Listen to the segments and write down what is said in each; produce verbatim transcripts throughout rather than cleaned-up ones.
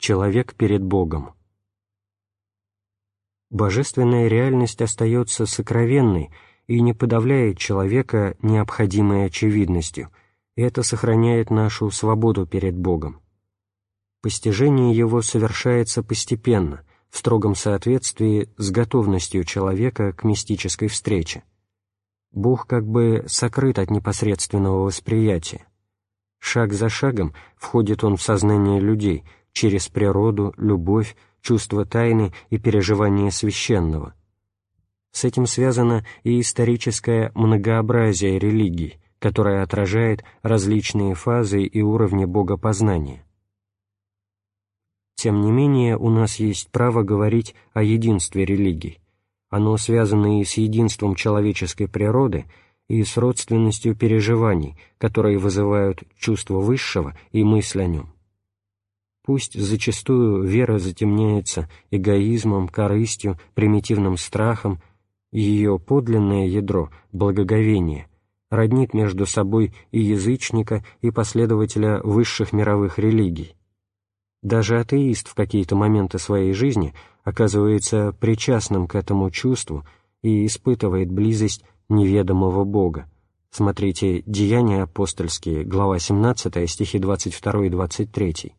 Человек перед Богом. Божественная реальность остается сокровенной и не подавляет человека необходимой очевидностью, и это сохраняет нашу свободу перед Богом. Постижение его совершается постепенно, в строгом соответствии с готовностью человека к мистической встрече. Бог как бы сокрыт от непосредственного восприятия. Шаг за шагом входит он в сознание людей через природу, любовь, чувство тайны и переживание священного. С этим связано и историческое многообразие религий, которое отражает различные фазы и уровни богопознания. Тем не менее, у нас есть право говорить о единстве религий. Оно связано и с единством человеческой природы, и с родственностью переживаний, которые вызывают чувство высшего и мысль о нем. Пусть зачастую вера затемняется эгоизмом, корыстью, примитивным страхом, ее подлинное ядро, благоговение, роднит между собой и язычника, и последователя высших мировых религий. Даже атеист в какие-то моменты своей жизни оказывается причастным к этому чувству и испытывает близость неведомого Бога. Смотрите «Деяния апостольские», глава семнадцатая, стихи двадцать два и двадцать три.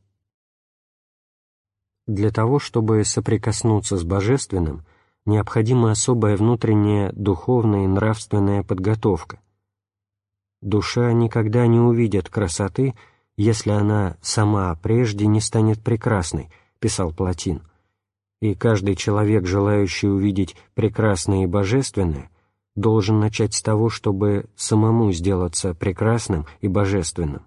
Для того, чтобы соприкоснуться с Божественным, необходима особая внутренняя духовная и нравственная подготовка. Душа никогда не увидит красоты, если она сама прежде не станет прекрасной, писал Платин. И каждый человек, желающий увидеть прекрасное и божественное, должен начать с того, чтобы самому сделаться прекрасным и божественным.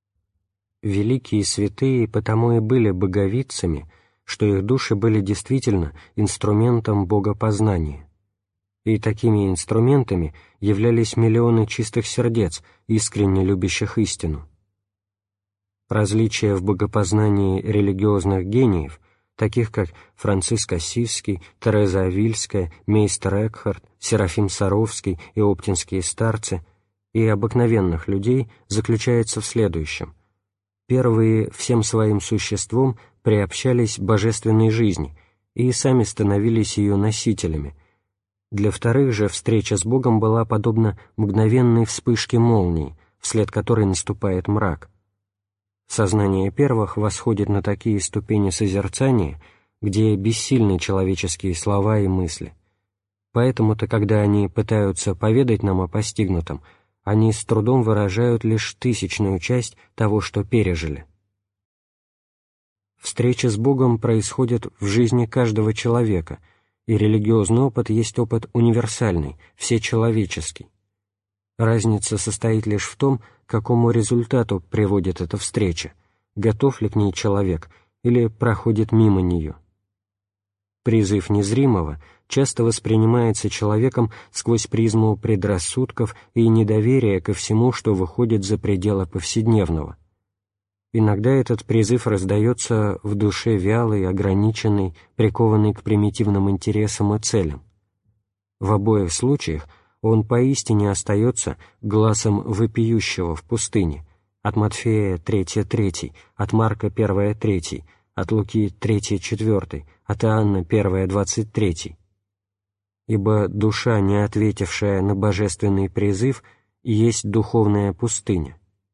Великие святые потому и были боговидцами, что их души были действительно инструментом богопознания. И такими инструментами являлись миллионы чистых сердец, искренне любящих истину. Различия в богопознании религиозных гениев, таких как Франциск Ассизский, Тереза Авильская, мейстер Экхарт, Серафим Саровский и оптинские старцы, и обыкновенных людей, заключается в следующем. Первые всем своим существом приобщались божественной жизни и сами становились ее носителями. Для вторых же встреча с Богом была подобна мгновенной вспышке молнии, вслед которой наступает мрак. Сознание первых восходит на такие ступени созерцания, где бессильны человеческие слова и мысли. Поэтому-то, когда они пытаются поведать нам о постигнутом, они с трудом выражают лишь тысячную часть того, что пережили. Встреча с Богом происходит в жизни каждого человека, и религиозный опыт есть опыт универсальный, всечеловеческий. Разница состоит лишь в том, к какому результату приводит эта встреча, готов ли к ней человек или проходит мимо нее. Призыв незримого часто воспринимается человеком сквозь призму предрассудков и недоверия ко всему, что выходит за пределы повседневного. Иногда этот призыв раздается в душе вялой, ограниченной, прикованной к примитивным интересам и целям. В обоих случаях он поистине остается гласом вопиющего в пустыне, от Матфея третья третий, от Марка первая третий, от Луки третья четвертый, от Иоанна первая двадцать третий. Ибо душа, не ответившая на божественный призыв, есть духовная пустыня.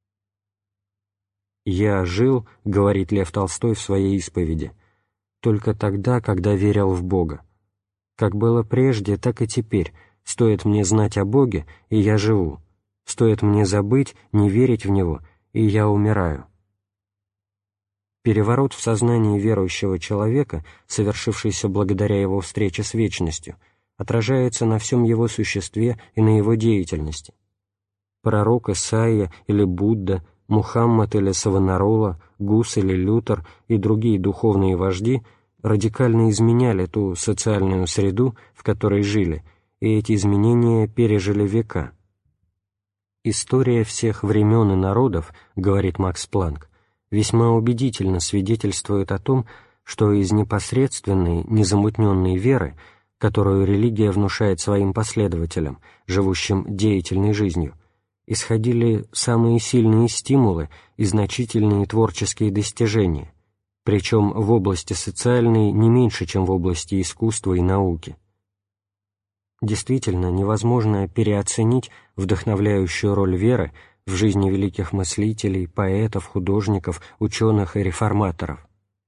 «Я жил, — говорит Лев Толстой в своей исповеди, — только тогда, когда верил в Бога. Как было прежде, так и теперь. Стоит мне знать о Боге, и я живу. Стоит мне забыть, не верить в Него, и я умираю». Переворот в сознании верующего человека, совершившийся благодаря его встрече с вечностью, отражается на всем его существе и на его деятельности. Пророк Исаия или Будда, Мухаммад или Савонарола, Гус или Лютер и другие духовные вожди радикально изменяли ту социальную среду, в которой жили, и эти изменения пережили века. «История всех времен и народов, — говорит Макс Планк, — весьма убедительно свидетельствует о том, что из непосредственной, незамутненной веры, которую религия внушает своим последователям, живущим деятельной жизнью, исходили самые сильные стимулы и значительные творческие достижения, причем в области социальной не меньше, чем в области искусства и науки. Действительно, невозможно переоценить вдохновляющую роль веры в жизни великих мыслителей, поэтов, художников, ученых и реформаторов.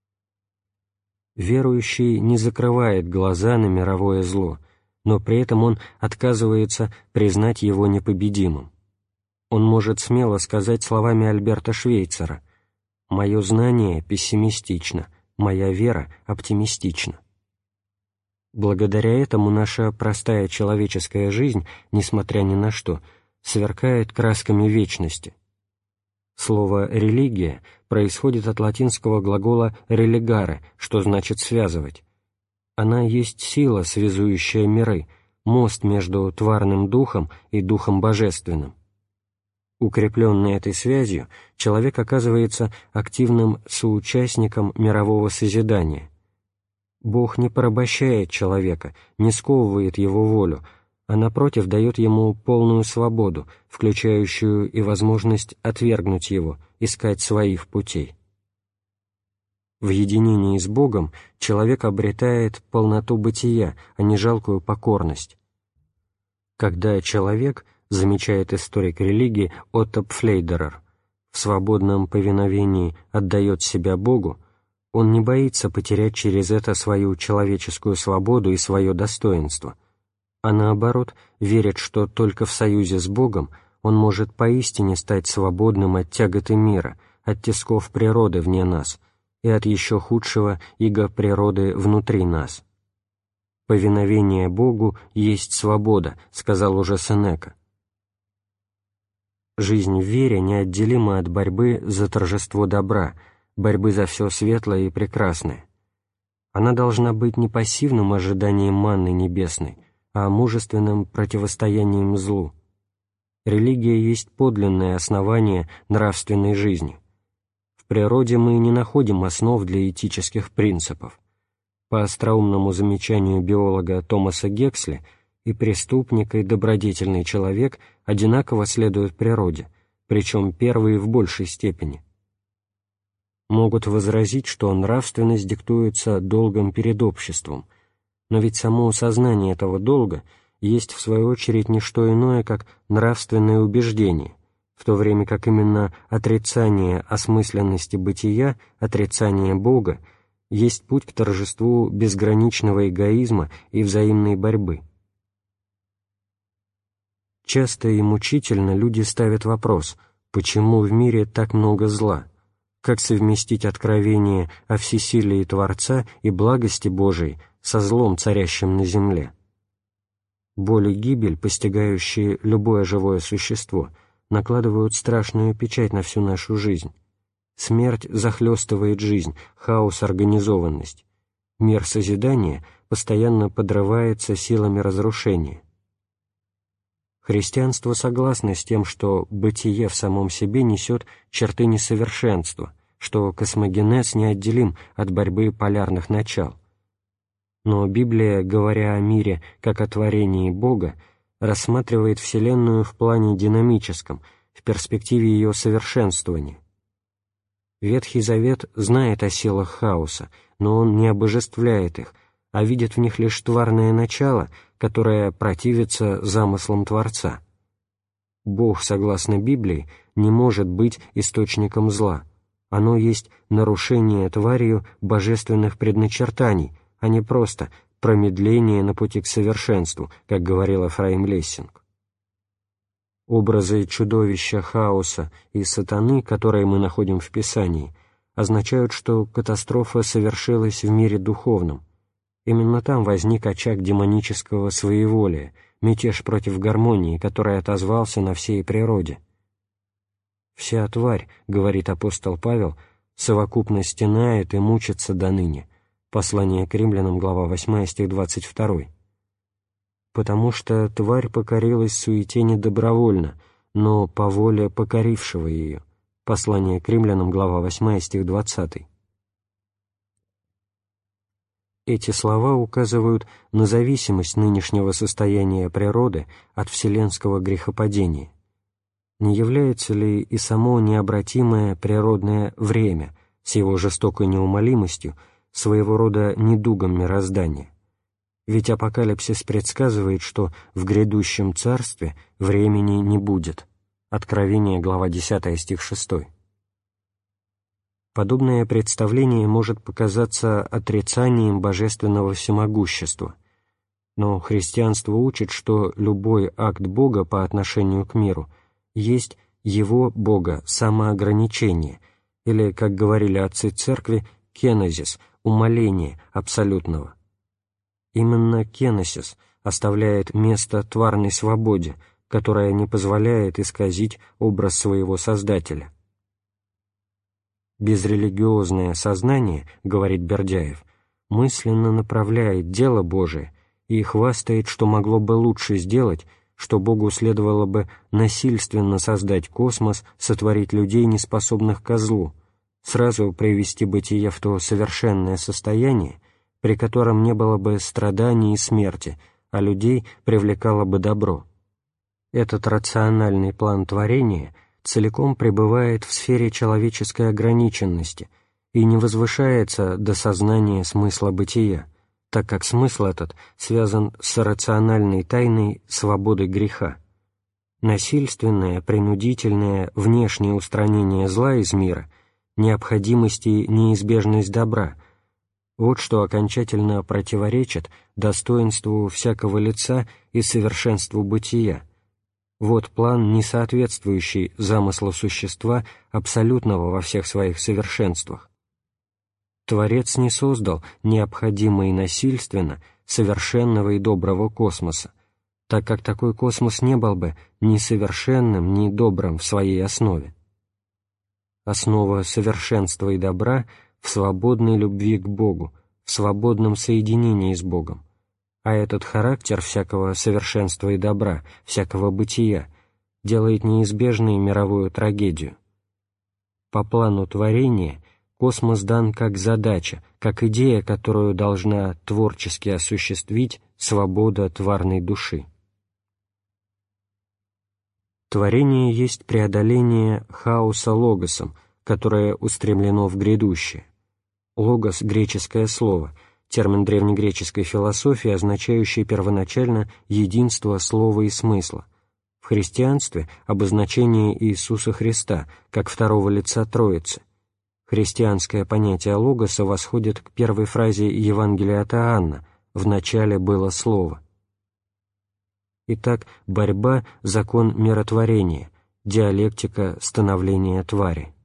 Верующий не закрывает глаза на мировое зло, но при этом он отказывается признать его непобедимым. Он может смело сказать словами Альберта Швейцера: «Мое знание пессимистично, моя вера оптимистична». Благодаря этому наша простая человеческая жизнь, несмотря ни на что, сверкает красками вечности. Слово «религия» происходит от латинского глагола «religare», что значит «связывать». Она есть сила, связующая миры, мост между тварным духом и духом божественным. Укрепленный этой связью, человек оказывается активным соучастником мирового созидания. Бог не порабощает человека, не сковывает его волю, а напротив дает ему полную свободу, включающую и возможность отвергнуть его, искать своих путей. В единении с Богом человек обретает полноту бытия, а не жалкую покорность. Когда человек, замечает историк религии Отто Пфлейдерер, в свободном повиновении отдает себя Богу, он не боится потерять через это свою человеческую свободу и свое достоинство, а наоборот верит, что только в союзе с Богом он может поистине стать свободным от тяготы мира, от тисков природы вне нас и от еще худшего ига природы внутри нас. «Повиновение Богу есть свобода», — сказал уже Сенека. Жизнь в вере неотделима от борьбы за торжество добра, борьбы за все светлое и прекрасное. Она должна быть не пассивным ожиданием манны небесной, а мужественным противостоянием злу. Религия есть подлинное основание нравственной жизни. В природе мы не находим основ для этических принципов. По остроумному замечанию биолога Томаса Гексли, и преступник, и добродетельный человек одинаково следуют природе, причем первый в большей степени. Могут возразить, что нравственность диктуется долгом перед обществом, но ведь само сознание этого долга есть в свою очередь не что иное, как нравственное убеждение, в то время как именно отрицание осмысленности бытия, отрицание Бога есть путь к торжеству безграничного эгоизма и взаимной борьбы. Часто и мучительно люди ставят вопрос, почему в мире так много зла, как совместить откровение о всесилии Творца и благости Божией со злом, царящим на земле. Боль и гибель, постигающие любое живое существо, накладывают страшную печать на всю нашу жизнь. Смерть захлестывает жизнь, хаос — организованность. Мир созидания постоянно подрывается силами разрушения. Христианство согласно с тем, что бытие в самом себе несет черты несовершенства, что космогенез неотделим от борьбы полярных начал. Но Библия, говоря о мире как о творении Бога, рассматривает Вселенную в плане динамическом, в перспективе ее совершенствования. Ветхий Завет знает о силах хаоса, но он не обожествляет их, а видит в них лишь тварное начало, которое противится замыслам Творца. Бог, согласно Библии, не может быть источником зла. Оно есть нарушение тварью божественных предначертаний, а не просто промедление на пути к совершенству, как говорил Эфраим Лессинг. Образы чудовища, хаоса и сатаны, которые мы находим в Писании, означают, что катастрофа совершилась в мире духовном. Именно там возник очаг демонического своеволия, мятеж против гармонии, который отозвался на всей природе. «Вся тварь, — говорит апостол Павел, — совокупно стенает и мучится доныне». Послание к римлянам, глава восьмая, стих двадцать второй. «Потому что тварь покорилась суете не добровольно, но по воле покорившего ее». Послание к римлянам, глава восьмая, стих двадцатый. Эти слова указывают на зависимость нынешнего состояния природы от вселенского грехопадения. Не является ли и само необратимое природное время, с его жестокой неумолимостью, своего рода недугом мироздания. Ведь апокалипсис предсказывает, что в грядущем царстве времени не будет. Откровение, глава десятая, стих шестой. Подобное представление может показаться отрицанием божественного всемогущества, но христианство учит, что любой акт Бога по отношению к миру есть Его, Бога, самоограничение, или, как говорили отцы Церкви, кенозис, умаление абсолютного. Именно кеносис оставляет место тварной свободе, которая не позволяет исказить образ своего Создателя. Безрелигиозное сознание, говорит Бердяев, мысленно направляет дело Божие и хвастает, что могло бы лучше сделать, что Богу следовало бы насильственно создать космос, сотворить людей, неспособных ко злу, сразу привести бытие в то совершенное состояние, при котором не было бы страданий и смерти, а людей привлекало бы добро. Этот рациональный план творения целиком пребывает в сфере человеческой ограниченности и не возвышается до сознания смысла бытия, так как смысл этот связан с рациональной тайной свободы греха. Насильственное, принудительное, внешнее устранение зла из мира, необходимость и неизбежность добра — вот что окончательно противоречит достоинству всякого лица и совершенству бытия. Вот план, не соответствующий замыслу существа абсолютного во всех своих совершенствах. Творец не создал необходимо и насильственно совершенного и доброго космоса, так как такой космос не был бы ни совершенным, ни добрым в своей основе. Основа совершенства и добра в свободной любви к Богу, в свободном соединении с Богом, а этот характер всякого совершенства и добра, всякого бытия, делает неизбежной мировую трагедию. По плану творения космос дан как задача, как идея, которую должна творчески осуществить свобода тварной души. Творение есть преодоление хаоса логосом, которое устремлено в грядущее. Логос — греческое слово, термин древнегреческой философии, означающий первоначально единство слова и смысла. В христианстве — обозначение Иисуса Христа, как второго лица Троицы. Христианское понятие логоса восходит к первой фразе Евангелия от Иоанна «В начале было Слово». Итак, борьба — закон миротворения, диалектика становления твари.